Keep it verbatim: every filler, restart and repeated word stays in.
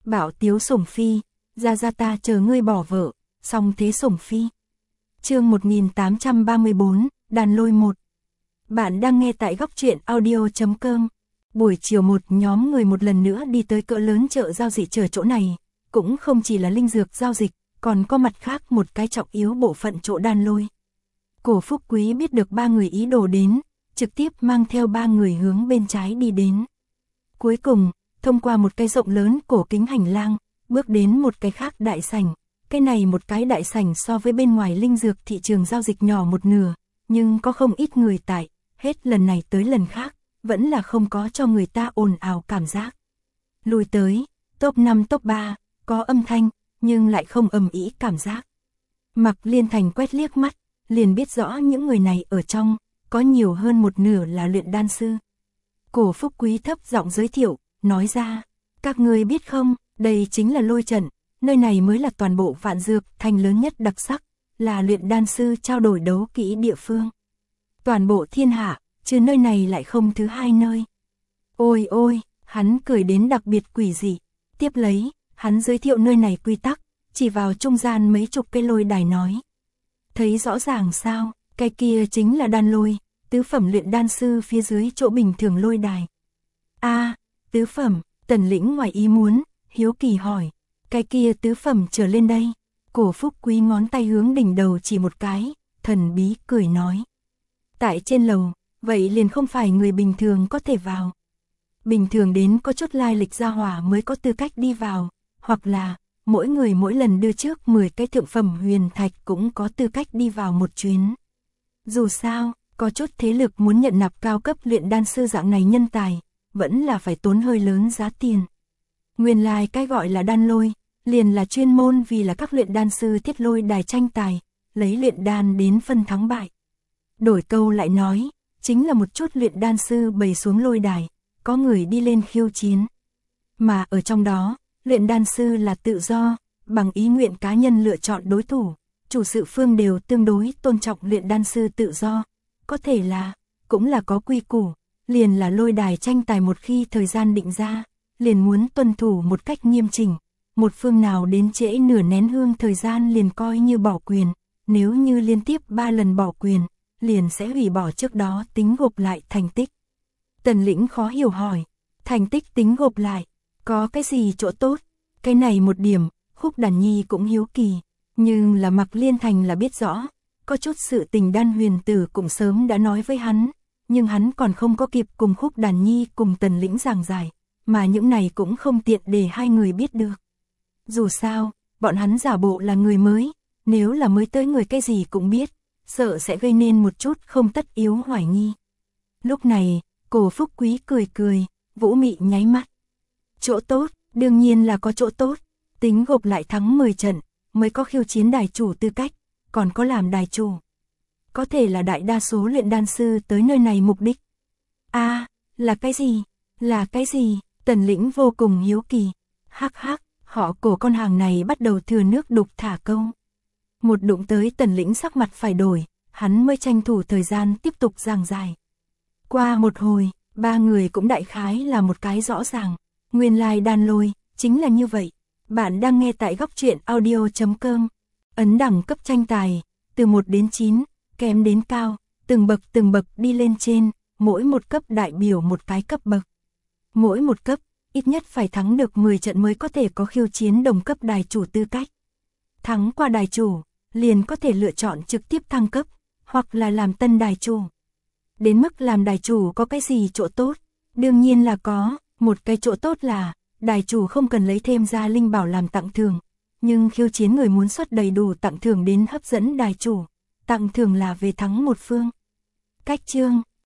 Bảo Tiếu Sủng Phi, ra ra ta chờ ngươi bỏ vợ, song thế Sủng Phi. Chương một nghìn tám trăm ba mươi bốn, Đàn Lôi một. Bạn đang nghe tại góc truyện audio chấm com. Buổi chiều một nhóm người một lần nữa đi tới cỡ lớn chợ giao dịch chờ chỗ này, cũng không chỉ là linh dược giao dịch, còn có mặt khác một cái trọng yếu bộ phận chỗ Đan Lôi. Cổ Phúc Quý biết được ba người ý đồ đến, trực tiếp mang theo ba người hướng bên trái đi đến. Cuối cùng, thông qua một cái rộng lớn cổ kính hành lang, bước đến một cái khác đại sảnh. Cái này một cái đại sảnh so với bên ngoài linh dược thị trường giao dịch nhỏ một nửa, nhưng có không ít người tại, hết lần này tới lần khác, vẫn là không có cho người ta ồn ào cảm giác. Lùi tới, top năm top ba, có âm thanh, nhưng lại không ầm ĩ cảm giác. Mạc Liên Thành quét liếc mắt, liền biết rõ những người này ở trong, có nhiều hơn một nửa là luyện đan sư. Cổ Phúc Quý thấp giọng giới thiệu, nói ra, các ngươi biết không, đây chính là lôi trận, nơi này mới là toàn bộ Vạn Dược Thành lớn nhất đặc sắc, là luyện đan sư trao đổi đấu kỹ địa phương. Toàn bộ thiên hạ, trừ nơi này lại không thứ hai nơi. Ôi ôi, hắn cười đến đặc biệt quỷ dị. Tiếp lấy, hắn giới thiệu nơi này quy tắc, chỉ vào trung gian mấy chục cây lôi đài nói. Thấy rõ ràng sao, cái kia chính là đan lôi, tứ phẩm luyện đan sư phía dưới chỗ bình thường lôi đài. A, à, tứ phẩm, Tần Lĩnh ngoài ý muốn, hiếu kỳ hỏi, cái kia tứ phẩm trở lên đây. Cổ Phúc Quý ngón tay hướng đỉnh đầu chỉ một cái, thần bí cười nói. Tại trên lầu, vậy liền không phải người bình thường có thể vào. Bình thường đến có chút lai lịch gia hỏa mới có tư cách đi vào, hoặc là, mỗi người mỗi lần đưa trước mười cái thượng phẩm huyền thạch cũng có tư cách đi vào một chuyến. Dù sao, có chút thế lực muốn nhận nạp cao cấp luyện đan sư dạng này nhân tài, vẫn là phải tốn hơi lớn giá tiền. Nguyên lai cái gọi là đan lôi, liền là chuyên môn vì là các luyện đan sư thiết lôi đài tranh tài, lấy luyện đan đến phân thắng bại. Đổi câu lại nói, chính là một chút luyện đan sư bày xuống lôi đài, có người đi lên khiêu chiến. Mà ở trong đó, luyện đan sư là tự do, bằng ý nguyện cá nhân lựa chọn đối thủ, chủ sự phương đều tương đối tôn trọng luyện đan sư tự do. Có thể là, cũng là có quy củ, liền là lôi đài tranh tài một khi thời gian định ra, liền muốn tuân thủ một cách nghiêm chỉnh. Một phương nào đến trễ nửa nén hương thời gian liền coi như bỏ quyền, nếu như liên tiếp ba lần bỏ quyền, liền sẽ hủy bỏ trước đó tính gộp lại thành tích. Tần Lĩnh khó hiểu hỏi, thành tích tính gộp lại, có cái gì chỗ tốt? Cái này một điểm, Khúc Đàn Nhi cũng hiếu kỳ, nhưng là Mạc Liên Thành là biết rõ, có chút sự tình Đan Huyền Tử cũng sớm đã nói với hắn, nhưng hắn còn không có kịp cùng Khúc Đàn Nhi cùng Tần Lĩnh giảng giải, mà những này cũng không tiện để hai người biết được. Dù sao, bọn hắn giả bộ là người mới, nếu là mới tới người cái gì cũng biết, sợ sẽ gây nên một chút không tất yếu hoài nghi. Lúc này, Cổ Phúc Quý cười cười, Vũ Mị nháy mắt. Chỗ tốt, đương nhiên là có chỗ tốt, tính gộp lại thắng mười trận, mới có khiêu chiến đài chủ tư cách, còn có làm đài chủ. Có thể là đại đa số luyện đan sư tới nơi này mục đích. A, à, là cái gì? Là cái gì? Tần Lĩnh vô cùng hiếu kỳ. Hắc hắc, họ Cổ con hàng này bắt đầu thừa nước đục thả câu. Một đụng tới Tần Lĩnh sắc mặt phải đổi, hắn mới tranh thủ thời gian tiếp tục giảng giải. Qua một hồi, ba người cũng đại khái là một cái rõ ràng. Nguyên lai đan lôi, chính là như vậy. Bạn đang nghe tại góc truyện audio chấm com. Ấn đẳng cấp tranh tài, từ một đến chín, kém đến cao, từng bậc từng bậc đi lên trên, mỗi một cấp đại biểu một cái cấp bậc. Mỗi một cấp, ít nhất phải thắng được mười trận mới có thể có khiêu chiến đồng cấp đài chủ tư cách. Thắng qua đài chủ, liền có thể lựa chọn trực tiếp thăng cấp, hoặc là làm tân đài chủ. Đến mức làm đài chủ có cái gì chỗ tốt? Đương nhiên là có, một cái chỗ tốt là, đài chủ không cần lấy thêm ra linh bảo làm tặng thưởng, nhưng khiêu chiến người muốn xuất đầy đủ tặng thưởng đến hấp dẫn đài chủ, tặng thưởng là về thắng một phương. Cách chương